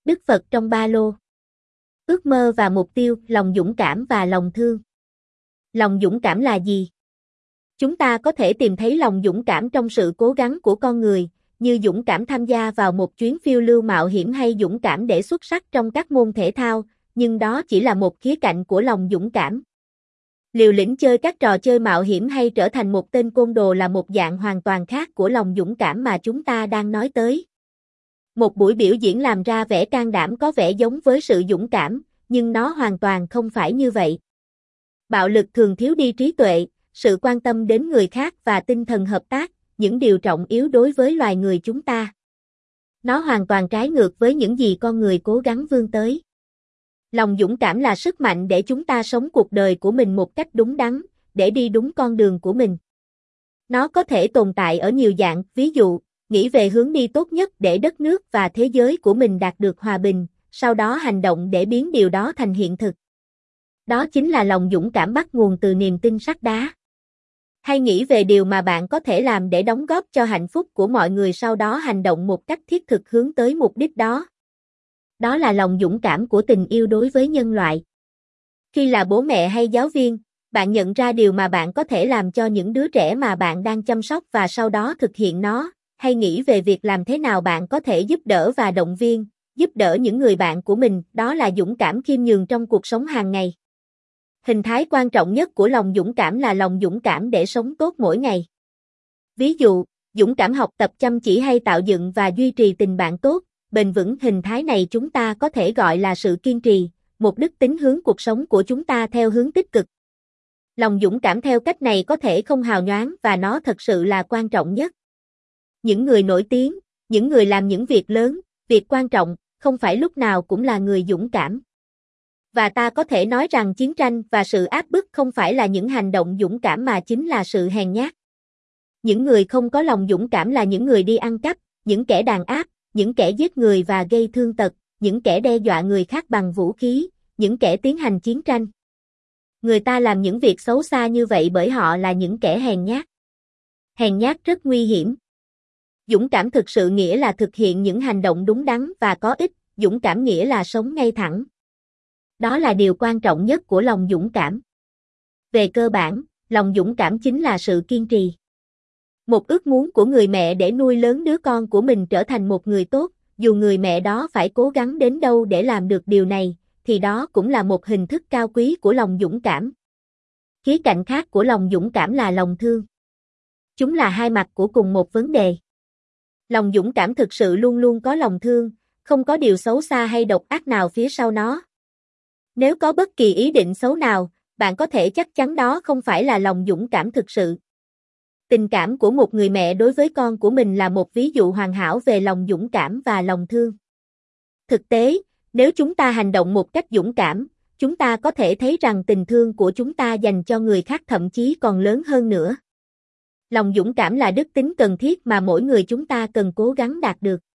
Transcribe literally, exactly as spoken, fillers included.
Đức Phật trong ba lô. Ước mơ và mục tiêu, lòng dũng cảm và lòng thương. Lòng dũng cảm là gì? Chúng ta có thể tìm thấy lòng dũng cảm trong sự cố gắng của con người, như dũng cảm tham gia vào một chuyến phiêu lưu mạo hiểm hay dũng cảm để xuất sắc trong các môn thể thao, nhưng đó chỉ là một khía cạnh của lòng dũng cảm. Liều lĩnh chơi các trò chơi mạo hiểm hay trở thành một tên côn đồ là một dạng hoàn toàn khác của lòng dũng cảm mà chúng ta đang nói tới. Một buổi biểu diễn làm ra vẻ can đảm có vẻ giống với sự dũng cảm, nhưng nó hoàn toàn không phải như vậy. Bạo lực thường thiếu đi trí tuệ, sự quan tâm đến người khác và tinh thần hợp tác, những điều trọng yếu đối với loài người chúng ta. Nó hoàn toàn trái ngược với những gì con người cố gắng vươn tới. Lòng dũng cảm là sức mạnh để chúng ta sống cuộc đời của mình một cách đúng đắn, để đi đúng con đường của mình. Nó có thể tồn tại ở nhiều dạng, ví dụ, nghĩ về hướng đi tốt nhất để đất nước và thế giới của mình đạt được hòa bình, sau đó hành động để biến điều đó thành hiện thực. Đó chính là lòng dũng cảm bắt nguồn từ niềm tin sắt đá. Hay nghĩ về điều mà bạn có thể làm để đóng góp cho hạnh phúc của mọi người, sau đó hành động một cách thiết thực hướng tới mục đích đó. Đó là lòng dũng cảm của tình yêu đối với nhân loại. Khi là bố mẹ hay giáo viên, bạn nhận ra điều mà bạn có thể làm cho những đứa trẻ mà bạn đang chăm sóc và sau đó thực hiện nó, hay nghĩ về việc làm thế nào bạn có thể giúp đỡ và động viên, giúp đỡ những người bạn của mình, đó là dũng cảm khiêm nhường trong cuộc sống hàng ngày. Hình thái quan trọng nhất của lòng dũng cảm là lòng dũng cảm để sống tốt mỗi ngày. Ví dụ, dũng cảm học tập chăm chỉ hay tạo dựng và duy trì tình bạn tốt, bền vững. Hình thái này chúng ta có thể gọi là sự kiên trì, một đức tính hướng cuộc sống của chúng ta theo hướng tích cực. Lòng dũng cảm theo cách này có thể không hào nhoáng và nó thật sự là quan trọng nhất. Những người nổi tiếng, những người làm những việc lớn, việc quan trọng, không phải lúc nào cũng là người dũng cảm. Và ta có thể nói rằng chiến tranh và sự áp bức không phải là những hành động dũng cảm mà chính là sự hèn nhát. Những người không có lòng dũng cảm là những người đi ăn cắp, những kẻ đàn áp, những kẻ giết người và gây thương tật, những kẻ đe dọa người khác bằng vũ khí, những kẻ tiến hành chiến tranh. Người ta làm những việc xấu xa như vậy bởi họ là những kẻ hèn nhát. Hèn nhát rất nguy hiểm. Dũng cảm thực sự nghĩa là thực hiện những hành động đúng đắn và có ích, dũng cảm nghĩa là sống ngay thẳng. Đó là điều quan trọng nhất của lòng dũng cảm. Về cơ bản, lòng dũng cảm chính là sự kiên trì. Một ước muốn của người mẹ để nuôi lớn đứa con của mình trở thành một người tốt, dù người mẹ đó phải cố gắng đến đâu để làm được điều này, thì đó cũng là một hình thức cao quý của lòng dũng cảm. Khía cạnh khác của lòng dũng cảm là lòng thương. Chúng là hai mặt của cùng một vấn đề. Lòng dũng cảm thực sự luôn luôn có lòng thương, không có điều xấu xa hay độc ác nào phía sau nó. Nếu có bất kỳ ý định xấu nào, bạn có thể chắc chắn đó không phải là lòng dũng cảm thực sự. Tình cảm của một người mẹ đối với con của mình là một ví dụ hoàn hảo về lòng dũng cảm và lòng thương. Thực tế, nếu chúng ta hành động một cách dũng cảm, chúng ta có thể thấy rằng tình thương của chúng ta dành cho người khác thậm chí còn lớn hơn nữa. Lòng dũng cảm là đức tính cần thiết mà mỗi người chúng ta cần cố gắng đạt được.